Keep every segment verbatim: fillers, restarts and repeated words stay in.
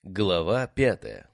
Глава пятая.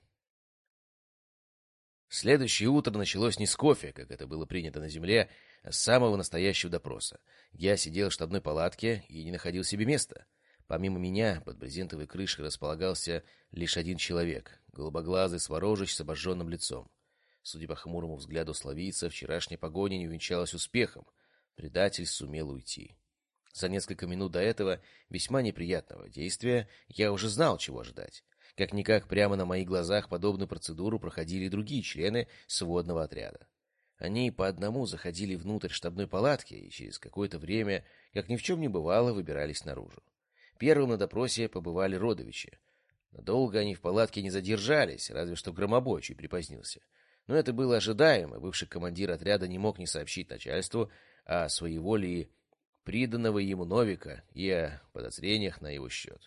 Следующее утро началось не с кофе, как это было принято на земле, а с самого настоящего допроса. Я сидел в штабной палатке и не находил себе места. Помимо меня, под брезентовой крышей располагался лишь один человек — голубоглазый Сварожич с обожженным лицом. Судя по хмурому взгляду славийца, вчерашняя погоня не увенчалась успехом. Предатель сумел уйти. За несколько минут до этого весьма неприятного действия я уже знал, чего ожидать. Как-никак прямо на моих глазах подобную процедуру проходили и другие члены сводного отряда. Они по одному заходили внутрь штабной палатки и через какое-то время, как ни в чем не бывало, выбирались наружу. Первым на допросе побывали родовичи. Долго они в палатке не задержались, разве что громобой чуть припозднился. Но это было ожидаемо, бывший командир отряда не мог не сообщить начальству о своеволии приданного ему Новика и о подозрениях на его счет.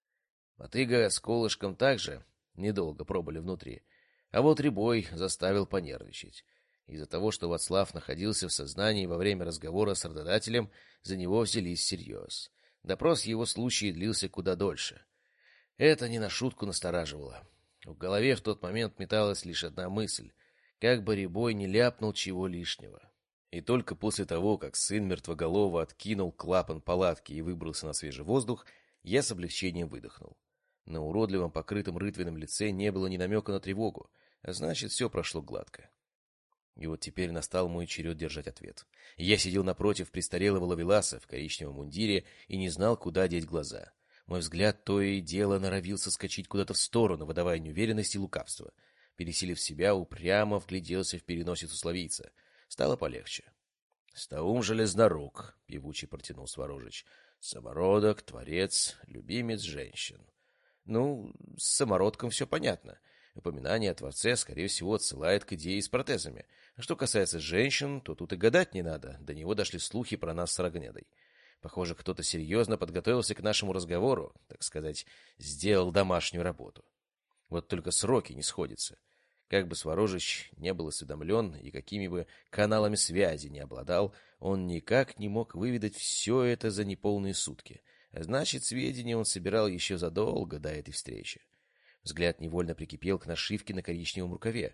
Мотыга с Колышком также недолго пробыли внутри, а вот Рябой заставил понервничать. Из-за того, что Вацлав находился в сознании во время разговора с работодателем, за него взялись всерьез. Допрос в его случае длился куда дольше. Это не на шутку настораживало. В голове в тот момент металась лишь одна мысль — как бы Рябой не ляпнул чего лишнего. И только после того, как сын мертвоголова откинул клапан палатки и выбрался на свежий воздух, я с облегчением выдохнул. На уродливом, покрытом рытвином лице не было ни намека на тревогу, а значит, все прошло гладко. И вот теперь настал мой черед держать ответ. Я сидел напротив престарелого ловеласа в коричневом мундире и не знал, куда деть глаза. Мой взгляд то и дело норовил соскочить куда-то в сторону, выдавая неуверенность и лукавство. Пересилив себя, упрямо вгляделся в переносицу славийца. Стало полегче. — Стаум Железнорук, — певучий протянул Сварожич, — самородок, творец, любимец женщин. Ну, с самородком все понятно. Упоминание о Творце, скорее всего, отсылает к идее с протезами. А что касается женщин, то тут и гадать не надо. До него дошли слухи про нас с Рогнедой. Похоже, кто-то серьезно подготовился к нашему разговору, так сказать, сделал домашнюю работу. Вот только сроки не сходятся. Как бы Сварожич не был осведомлен и какими бы каналами связи не обладал, он никак не мог выведать все это за неполные сутки. А значит, сведения он собирал еще задолго до этой встречи. Взгляд невольно прикипел к нашивке на коричневом рукаве.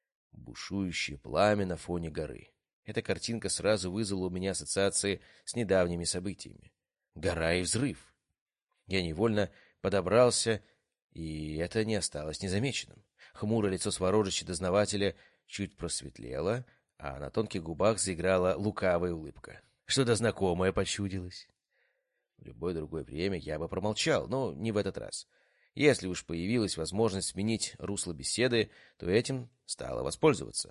Бушующее пламя на фоне горы. Эта картинка сразу вызвала у меня ассоциации с недавними событиями. Гора и взрыв. Я невольно подобрался, и это не осталось незамеченным. Хмурое лицо Сварожича-дознавателя чуть просветлело, а на тонких губах заиграла лукавая улыбка. Что-то знакомое почудилось. В любое другое время я бы промолчал, но не в этот раз. Если уж появилась возможность сменить русло беседы, то этим стало воспользоваться.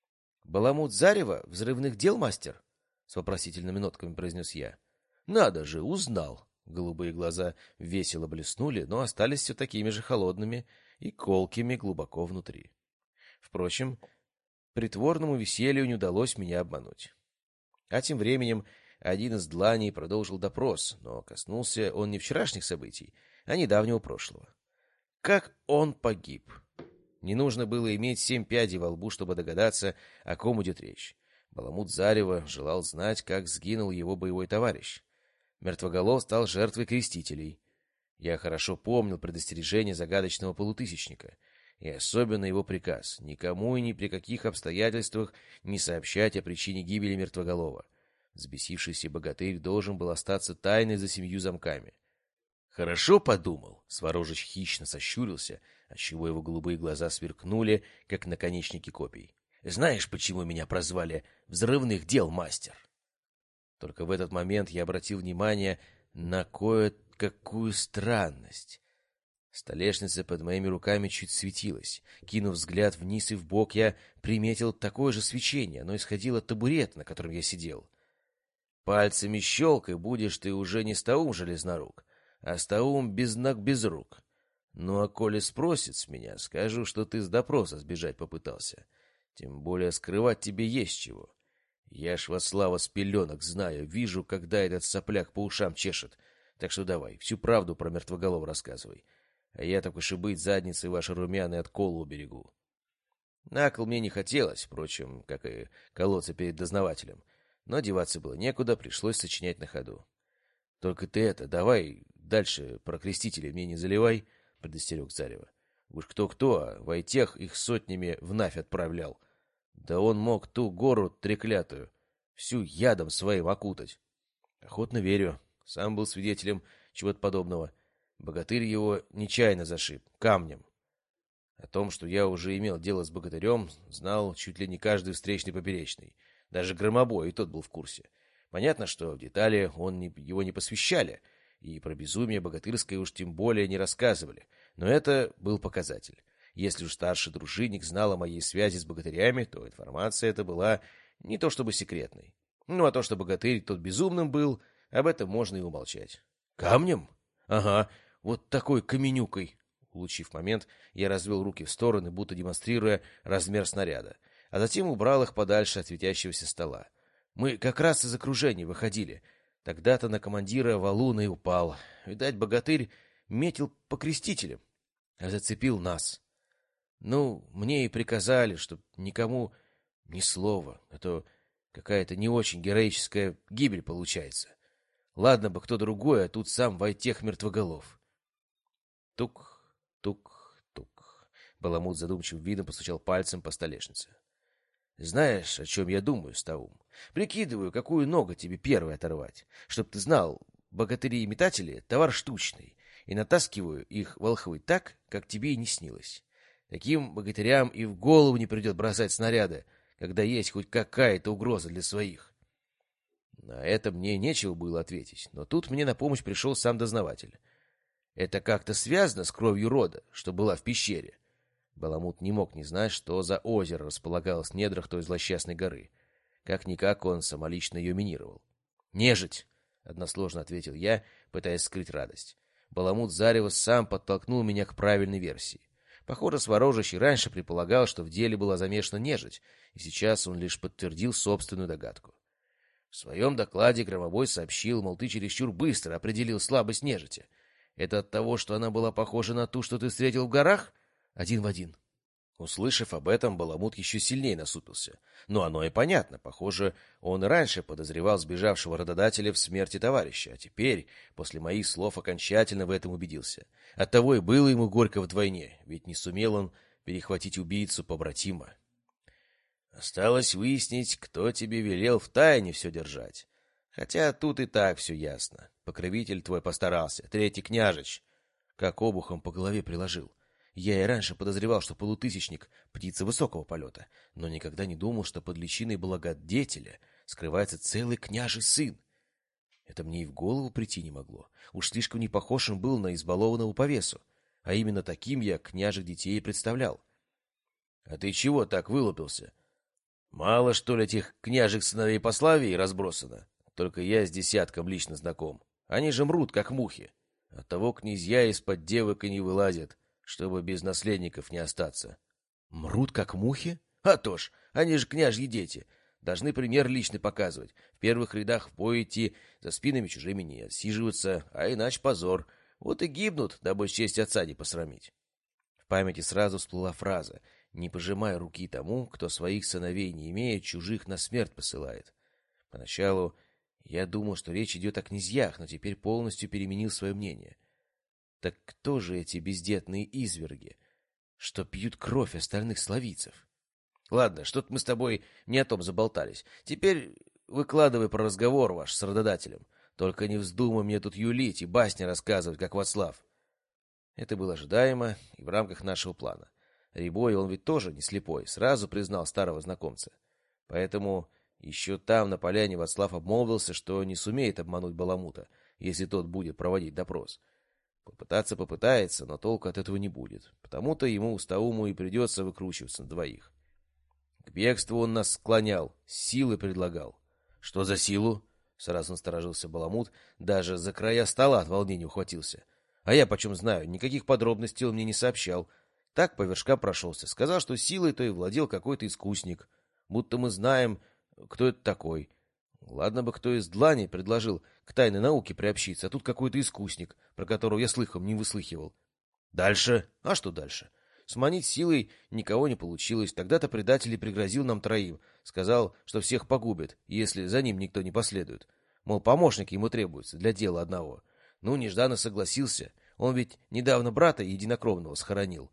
— Баламут Зарева, взрывных дел мастер? — с вопросительными нотками произнес я. — Надо же, узнал. Голубые глаза весело блеснули, но остались все такими же холодными и колкими глубоко внутри. Впрочем, притворному веселью не удалось меня обмануть. А тем временем один из дланей продолжил допрос, но коснулся он не вчерашних событий, а недавнего прошлого. Как он погиб? Не нужно было иметь семь пядей во лбу, чтобы догадаться, о ком идет речь. Баламут Зарева желал знать, как сгинул его боевой товарищ. Мертвоголов стал жертвой крестителей. Я хорошо помнил предостережение загадочного полутысячника, и особенно его приказ — никому и ни при каких обстоятельствах не сообщать о причине гибели Мертвоголова. Взбесившийся богатырь должен был остаться тайной за семью замками. «Хорошо подумал», — Сварожич хищно сощурился, отчего его голубые глаза сверкнули, как наконечники копий. «Знаешь, почему меня прозвали «взрывных дел мастер»?» Только в этот момент я обратил внимание на кое-какую странность. Столешница под моими руками чуть светилась. Кинув взгляд вниз и вбок, я приметил такое же свечение. Оно исходило от табурета, на котором я сидел. Пальцами щелкай, будешь ты уже не Стаум Железнорук, а Стаум без ног без рук. Ну а коли спросит с меня, скажу, что ты с допроса сбежать попытался. Тем более скрывать тебе есть чего. Я ж Вацлава с пеленок знаю, вижу, когда этот сопляк по ушам чешет. Так что давай, всю правду про Мертвоголова рассказывай. А я, так уж и быть, задницей ваши румяные от кола уберегу. На кол мне не хотелось, впрочем, как и колоться перед дознавателем. Но деваться было некуда, пришлось сочинять на ходу. — Только ты это, давай дальше про крестителей мне не заливай, — предостерег Зарева. Уж кто-кто, а Войтех их сотнями в Навь отправлял. Да он мог ту гору треклятую всю ядом своим окутать. Охотно верю. Сам был свидетелем чего-то подобного. Богатырь его нечаянно зашиб, камнем. О том, что я уже имел дело с богатырем, знал чуть ли не каждый встречный поперечный. Даже Громобой, и тот был в курсе. Понятно, что в детали он не, его не посвящали, и про безумие богатырское уж тем более не рассказывали. Но это был показатель. Если уж старший дружинник знал о моей связи с богатырями, то информация эта была не то чтобы секретной. Ну, а то, что богатырь тот безумным был, об этом можно и умолчать. Камнем? Ага, вот такой каменюкой. Улучив момент, я развел руки в стороны, будто демонстрируя размер снаряда, а затем убрал их подальше от светящегося стола. Мы как раз из окружения выходили. Тогда-то на командира валун и упал. Видать, богатырь метил по крестителям, а зацепил нас. Ну, мне и приказали, чтоб никому ни слова, а то какая-то не очень героическая гибель получается. Ладно бы кто другой, а тут сам Войтех мертвоголов. Тук, тук, тук. Баламут задумчивым видом постучал пальцем по столешнице. Знаешь, о чем я думаю, Стаум? Прикидываю, какую ногу тебе первой оторвать. Чтоб ты знал, богатыри и метатели — товар штучный, и натаскиваю их волхвы так, как тебе и не снилось. Таким богатырям и в голову не придет бросать снаряды, когда есть хоть какая-то угроза для своих. На это мне нечего было ответить, но тут мне на помощь пришел сам дознаватель. Это как-то связано с кровью рода, что была в пещере? Баламут не мог не знать, что за озеро располагалось в недрах той злосчастной горы. Как-никак он самолично ее минировал. «Нежить!» — односложно ответил я, пытаясь скрыть радость. Баламут зарево сам подтолкнул меня к правильной версии. Похоже, Сворожащий раньше предполагал, что в деле была замешана нежить, и сейчас он лишь подтвердил собственную догадку. В своем докладе Громобой сообщил, мол, ты чересчур быстро определил слабость нежити. Это от того, что она была похожа на ту, что ты встретил в горах? Один в один. Услышав об этом, Баламут еще сильнее насупился. Но оно и понятно. Похоже, он и раньше подозревал сбежавшего рододателя в смерти товарища, а теперь, после моих слов, окончательно в этом убедился. Оттого и было ему горько вдвойне, ведь не сумел он перехватить убийцу побратима. Осталось выяснить, кто тебе велел в тайне все держать. Хотя тут и так все ясно. Покровитель твой постарался, третий княжич. Как обухом по голове приложил. Я и раньше подозревал, что полутысячник — птица высокого полета, но никогда не думал, что под личиной благодетеля скрывается целый княжий сын. Это мне и в голову прийти не могло. Уж слишком не похож он был на избалованного повесу, а именно таким я княжих детей и представлял. — А ты чего так вылупился? Мало, что ли, этих княжих сыновей по Славии разбросано? Только я с десятком лично знаком. Они же мрут, как мухи. Оттого князья из-под девок и не вылазят, чтобы без наследников не остаться. Мрут, как мухи? А то ж, они же княжьи дети. Должны пример личный показывать. В первых рядах в бой идти, за спинами чужими не отсиживаться, а иначе позор. Вот и гибнут, дабы честь отца не посрамить. В памяти сразу всплыла фраза: «Не пожимай руки тому, кто своих сыновей не имеет, чужих на смерть посылает». Поначалу я думал, что речь идет о князьях, но теперь полностью переменил свое мнение. Так кто же эти бездетные изверги, что пьют кровь остальных славийцев? Ладно, что-то мы с тобой не о том заболтались. Теперь выкладывай про разговор ваш с рододателем. Только не вздумай мне тут юлить и басни рассказывать, как Вацлав. Это было ожидаемо и в рамках нашего плана. Рябой, он ведь тоже не слепой, сразу признал старого знакомца. Поэтому еще там, на поляне, Вацлав обмолвился, что не сумеет обмануть Баламута, если тот будет проводить допрос. Попытаться попытается, но толку от этого не будет. Потому-то ему, Стауму, и придется выкручиваться на двоих. К бегству он нас склонял, силы предлагал. — Что за силу? — сразу насторожился Баламут, даже за края стола от волнения ухватился. А я почем знаю, никаких подробностей он мне не сообщал. Так по вершкам прошелся, сказал, что силой той владел какой-то искусник. Будто мы знаем, кто это такой. Ладно бы кто из длани предложил к тайной науке приобщиться, а тут какой-то искусник, про которого я слыхом не выслыхивал. Дальше? А что дальше? Сманить силой никого не получилось. Тогда-то предатель и пригрозил нам троим. Сказал, что всех погубит, если за ним никто не последует. Мол, помощник ему требуется для дела одного. Ну, нежданно согласился. Он ведь недавно брата единокровного схоронил.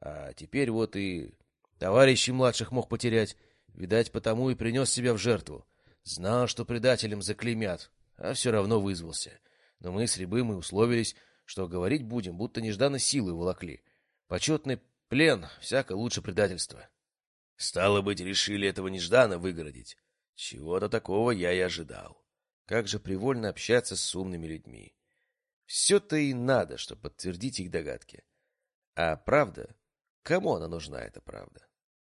А теперь вот и товарищей младших мог потерять. Видать, потому и принес себя в жертву. Знал, что предателем заклеймят, а все равно вызвался. Но мы с Рябым и условились, что говорить будем, будто нежданно силой волокли. Почетный плен всяко лучше предательства. Стало быть, решили этого нежданно выгородить. Чего-то такого я и ожидал. Как же привольно общаться с умными людьми. Все-то и надо, чтобы подтвердить их догадки. А правда? Кому она нужна, эта правда?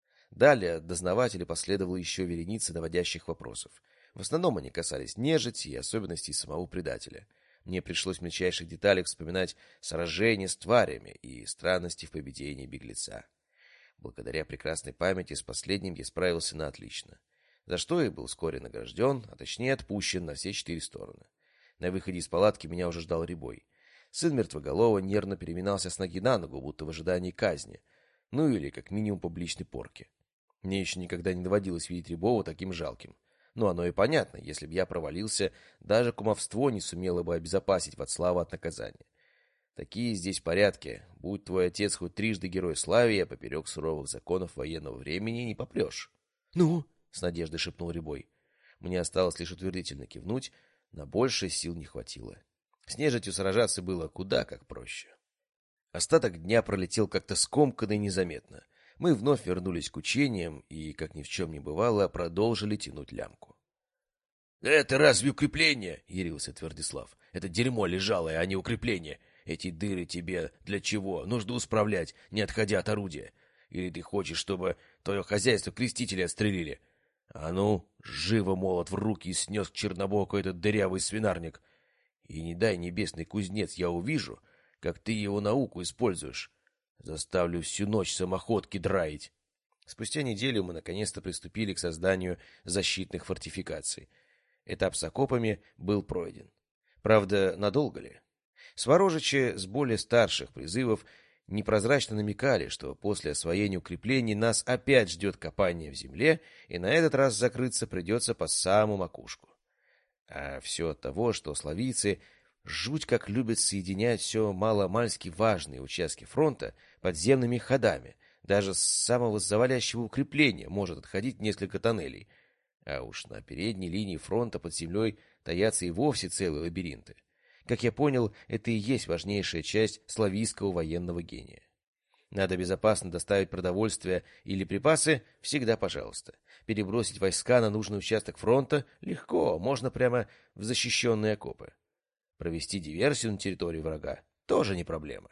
Далее от дознавателя последовала еще вереница наводящих вопросов. В основном они касались нежити и особенностей самого предателя. Мне пришлось в мельчайших деталях вспоминать сражения с тварями и странности в поведении беглеца. Благодаря прекрасной памяти с последним я справился на отлично, за что и был вскоре награжден, а точнее отпущен на все четыре стороны. На выходе из палатки меня уже ждал Рябой. Сын мертвоголова нервно переминался с ноги на ногу, будто в ожидании казни, ну или как минимум публичной порки. Мне еще никогда не доводилось видеть Рябова таким жалким. Но оно и понятно, если бы я провалился, даже кумовство не сумело бы обезопасить Вацлава от наказания. Такие здесь порядки. Будь твой отец хоть трижды герой славы, а поперек суровых законов военного времени не попрешь. — Ну? — с надеждой шепнул Рябой. Мне осталось лишь утвердительно кивнуть, на большее сил не хватило. С нежитью сражаться было куда как проще. Остаток дня пролетел как-то скомканно и незаметно. Мы вновь вернулись к учениям и, как ни в чем не бывало, продолжили тянуть лямку. — Это разве укрепление? — ярился Твердислав. — Это дерьмо лежалое, а не укрепление. Эти дыры тебе для чего? Нужно усправлять, не отходя от орудия. Или ты хочешь, чтобы твое хозяйство крестители отстрелили? А ну, живо молот в руки и снес к Чернобоку этот дырявый свинарник. И не дай небесный кузнец, я увижу, как ты его науку используешь. Заставлю всю ночь самоходки драить. Спустя неделю мы наконец-то приступили к созданию защитных фортификаций. Этап с окопами был пройден. Правда, надолго ли? Сворожичи с более старших призывов непрозрачно намекали, что после освоения укреплений нас опять ждет копание в земле, и на этот раз закрыться придется по самую макушку. А все от того, что славийцы жуть как любят соединять все маломальски важные участки фронта подземными ходами. Даже с самого завалящего укрепления может отходить несколько тоннелей. А уж на передней линии фронта под землей таятся и вовсе целые лабиринты. Как я понял, это и есть важнейшая часть славийского военного гения. Надо безопасно доставить продовольствие или припасы — всегда пожалуйста. Перебросить войска на нужный участок фронта — легко, можно прямо в защищенные окопы. Провести диверсию на территории врага — тоже не проблема.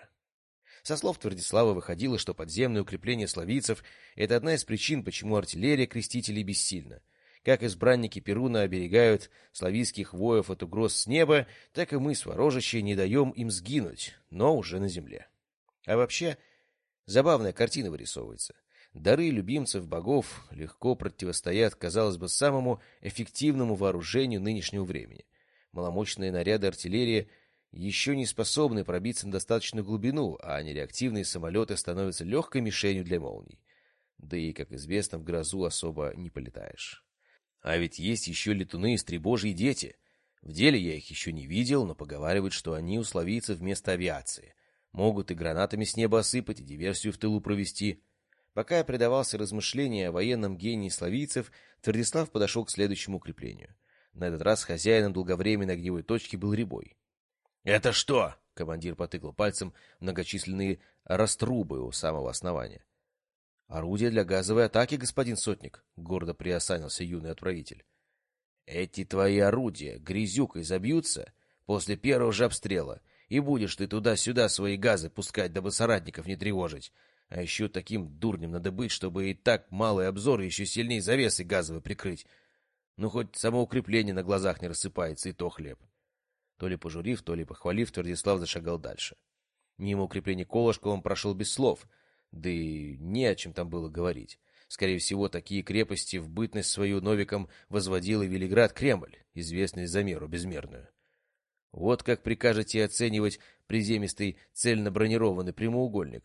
Со слов Твердислава выходило, что подземное укрепление славийцев — это одна из причин, почему артиллерия крестителей бессильна. Как избранники Перуна оберегают славийских воев от угроз с неба, так и мы, сворожичи, не даем им сгинуть, но уже на земле. А вообще, забавная картина вырисовывается. Дары любимцев богов легко противостоят, казалось бы, самому эффективному вооружению нынешнего времени. Маломощные наряды артиллерии еще не способны пробиться на достаточную глубину, а нереактивные самолеты становятся легкой мишенью для молний. Да и, как известно, в грозу особо не полетаешь. А ведь есть еще летуны и стребожьи дети. В деле я их еще не видел, но поговаривают, что они у славийцев вместо авиации. Могут и гранатами с неба осыпать, и диверсию в тылу провести. Пока я предавался размышлениям о военном гении славийцев, Твердислав подошел к следующему укреплению. На этот раз хозяином долговременной огневой точки был Рябой. — Это что? — командир потыкал пальцем многочисленные раструбы у самого основания. — Орудие для газовой атаки, господин сотник, — гордо приосанился юный отправитель. — Эти твои орудия грязюкой забьются после первого же обстрела, и будешь ты туда-сюда свои газы пускать, дабы соратников не тревожить. А еще таким дурнем надо быть, чтобы и так малый обзор еще сильнее завесы газовой прикрыть. Ну, хоть само укрепление на глазах не рассыпается, и то хлеб. То ли пожурив, то ли похвалив, Твердислав зашагал дальше. Мимо укрепления Колышкова он прошел без слов, да и не о чем там было говорить. Скорее всего, такие крепости в бытность свою Новиком возводил и Велиград-Кремль, известный за меру безмерную. Вот как прикажете оценивать приземистый цельно-бронированный прямоугольник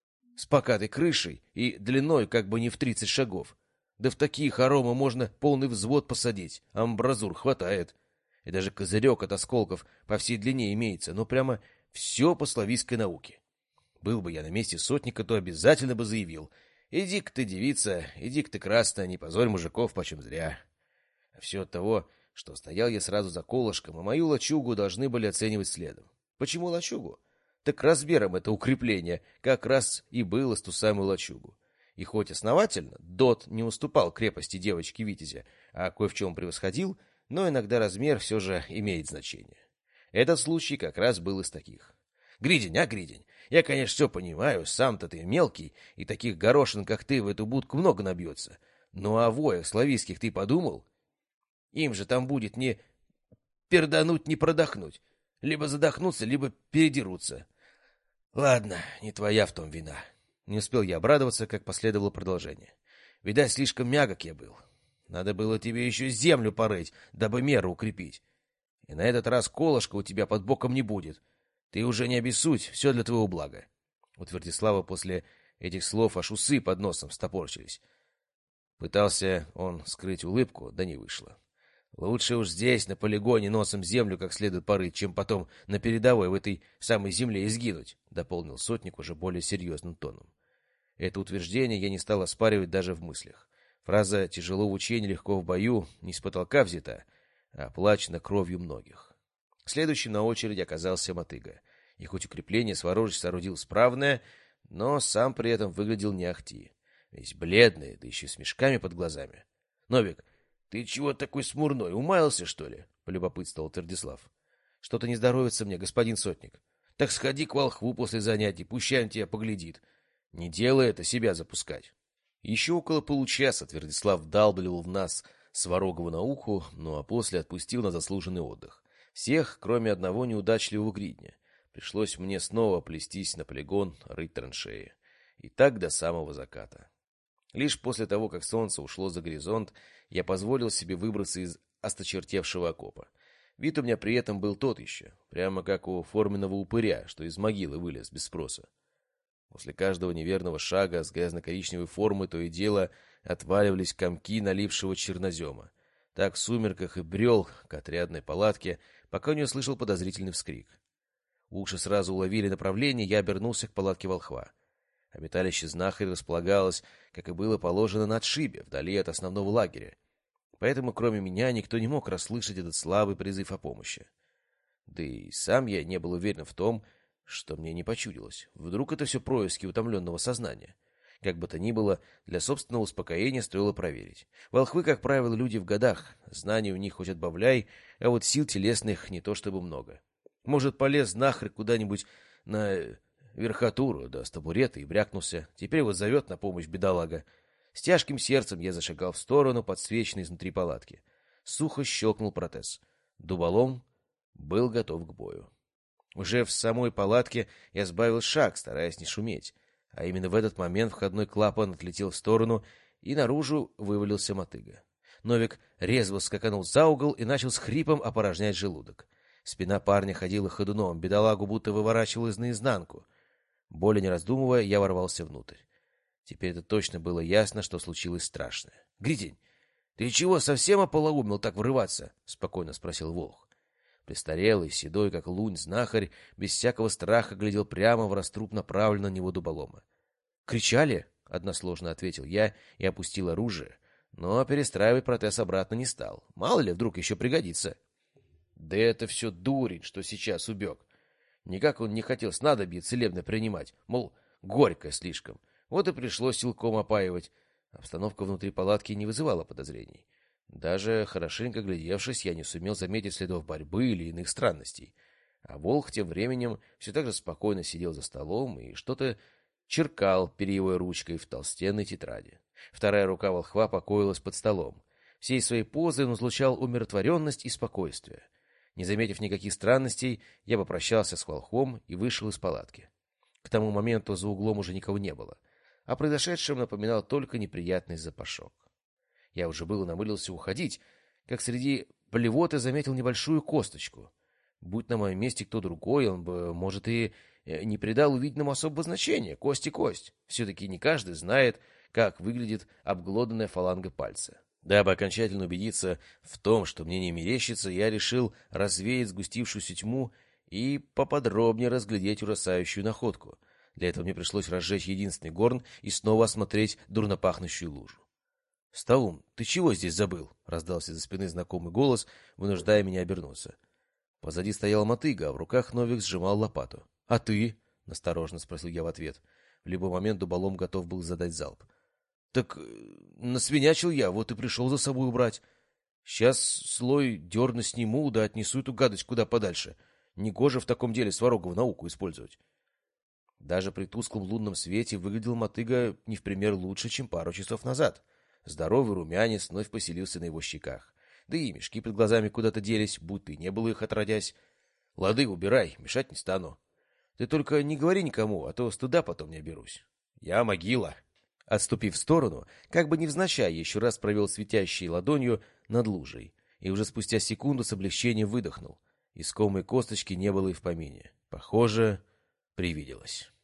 с покатой крышей и длиной как бы не в тридцать шагов. Да в такие хоромы можно полный взвод посадить, амбразур хватает. И даже козырек от осколков по всей длине имеется, но прямо все по славийской науке. Был бы я на месте сотника, то обязательно бы заявил: иди-ка ты, девица, иди-ка ты, красная, не позорь мужиков почем зря. А все от того, что стоял я сразу за колышком, и мою лачугу должны были оценивать следом. Почему лачугу? Так размером это укрепление как раз и было с ту самую лачугу. И хоть основательно Дот не уступал крепости девочки-витязя, а кое в чем превосходил, но иногда размер все же имеет значение. Этот случай как раз был из таких. Гридень, а, Гридень, я, конечно, все понимаю, сам-то ты мелкий, и таких горошин, как ты, в эту будку много набьется. Ну а о воях славийских ты подумал? Им же там будет не пердануть, не продохнуть. Либо задохнуться, либо передерутся. Ладно, не твоя в том вина. Не успел я обрадоваться, как последовало продолжение. Видать, слишком мягок я был. Надо было тебе еще землю порыть, дабы меру укрепить. И на этот раз колышка у тебя под боком не будет. Ты уже не обессудь, все для твоего блага. У Твердислава после этих слов аж усы под носом стопорчились. Пытался он скрыть улыбку, да не вышло. Лучше уж здесь, на полигоне, носом землю как следует порыть, чем потом на передовой в этой самой земле изгинуть, — дополнил сотник уже более серьезным тоном. Это утверждение я не стал оспаривать даже в мыслях. Фраза «тяжело в учении, легко в бою» не с потолка взята, а оплачена кровью многих. Следующим на очереди оказался мотыга. И хоть укрепление Сварожич соорудил справное, но сам при этом выглядел не ахти. Весь бледный, да еще с мешками под глазами. — Новик, ты чего такой смурной, умаялся, что ли? — полюбопытствовал Твердислав. — Что-то не здоровится мне, господин сотник. — Так сходи к волхву после занятий, пущай он тебя поглядит. Не делай это себя запускать. Еще около получаса Твердислав вдалбливал в нас Сварогова на уху, ну а после отпустил на заслуженный отдых. Всех, кроме одного неудачливого гридня. Пришлось мне снова плестись на полигон, рыть траншеи. И так до самого заката. Лишь после того, как солнце ушло за горизонт, я позволил себе выбраться из осточертевшего окопа. Вид у меня при этом был тот еще, прямо как у форменного упыря, что из могилы вылез без спроса. После каждого неверного шага с грязно-коричневой формы то и дело отваливались комки налившего чернозема. Так в сумерках и брел к отрядной палатке, пока не услышал подозрительный вскрик. Уши сразу уловили направление, я обернулся к палатке волхва. Обиталище знахаря располагалось, как и было положено, на отшибе, вдали от основного лагеря. Поэтому, кроме меня, никто не мог расслышать этот слабый призыв о помощи. Да и сам я не был уверен в том, что мне не почудилось. Вдруг это все происки утомленного сознания. Как бы то ни было, для собственного успокоения стоило проверить. Волхвы, как правило, люди в годах. Знаний у них хоть отбавляй, а вот сил телесных не то чтобы много. Может, полез знахарь куда-нибудь на верхотуру, да с табурета и брякнулся. Теперь вот зовет на помощь бедолага. С тяжким сердцем я зашагал в сторону, подсвеченной изнутри палатки. Сухо щелкнул протез. Дуболом был готов к бою. Уже в самой палатке я сбавил шаг, стараясь не шуметь. А именно в этот момент входной клапан отлетел в сторону, и наружу вывалился мотыга. Новик резво скаканул за угол и начал с хрипом опорожнять желудок. Спина парня ходила ходуном, бедолагу будто выворачивалась наизнанку. Более не раздумывая, я ворвался внутрь. Теперь это точно было ясно, что случилось страшное. — Гридень, ты чего, совсем ополоумел так врываться? — спокойно спросил волк. Престарелый, седой, как лунь, знахарь, без всякого страха глядел прямо в раструб направленного на него дуболома. — Кричали? — односложно ответил я и опустил оружие, но перестраивать протез обратно не стал. Мало ли, вдруг еще пригодится. Да это все дурень, что сейчас убег. Никак он не хотел снадобье целебно принимать, мол, горькое слишком. Вот и пришлось силком опаивать. Обстановка внутри палатки не вызывала подозрений. Даже хорошенько глядевшись, я не сумел заметить следов борьбы или иных странностей. А волк тем временем все так же спокойно сидел за столом и что-то черкал перьевой ручкой в толстенной тетради. Вторая рука волхва покоилась под столом. Всей своей позой он излучал умиротворенность и спокойствие. Не заметив никаких странностей, я попрощался с волхвом и вышел из палатки. К тому моменту за углом уже никого не было. О произошедшем напоминал только неприятный запашок. Я уже было намылился уходить, как среди блевоты заметил небольшую косточку. Будь на моем месте кто другой, он бы, может, и не придал увиденному особого значения. Кость и кость. Все-таки не каждый знает, как выглядит обглоданная фаланга пальца. Дабы окончательно убедиться в том, что мне не мерещится, я решил развеять сгустившуюся тьму и поподробнее разглядеть ужасающую находку. Для этого мне пришлось разжечь единственный горн и снова осмотреть дурнопахнущую лужу. — Стаум, ты чего здесь забыл? — раздался за спины знакомый голос, вынуждая меня обернуться. Позади стоял мотыга, а в руках Новик сжимал лопату. — А ты? — настороженно спросил я в ответ. В любой момент дуболом готов был задать залп. — Так насвинячил я, вот и пришел за собой убрать. Сейчас слой дерна сниму, да отнесу эту гадость куда подальше. Негоже в таком деле Сварогову науку использовать. Даже при тусклом лунном свете выглядел мотыга не в пример лучше, чем пару часов назад. Здоровый румянец вновь поселился на его щеках. Да и мешки под глазами куда-то делись, будто и не было их отродясь. — Лады, убирай, мешать не стану. Ты только не говори никому, а то стыда потом не оберусь. Я могила. Отступив в сторону, как бы невзначай, еще раз провел светящей ладонью над лужей, и уже спустя секунду с облегчением выдохнул. Искомой косточки не было и в помине. Похоже, привиделось.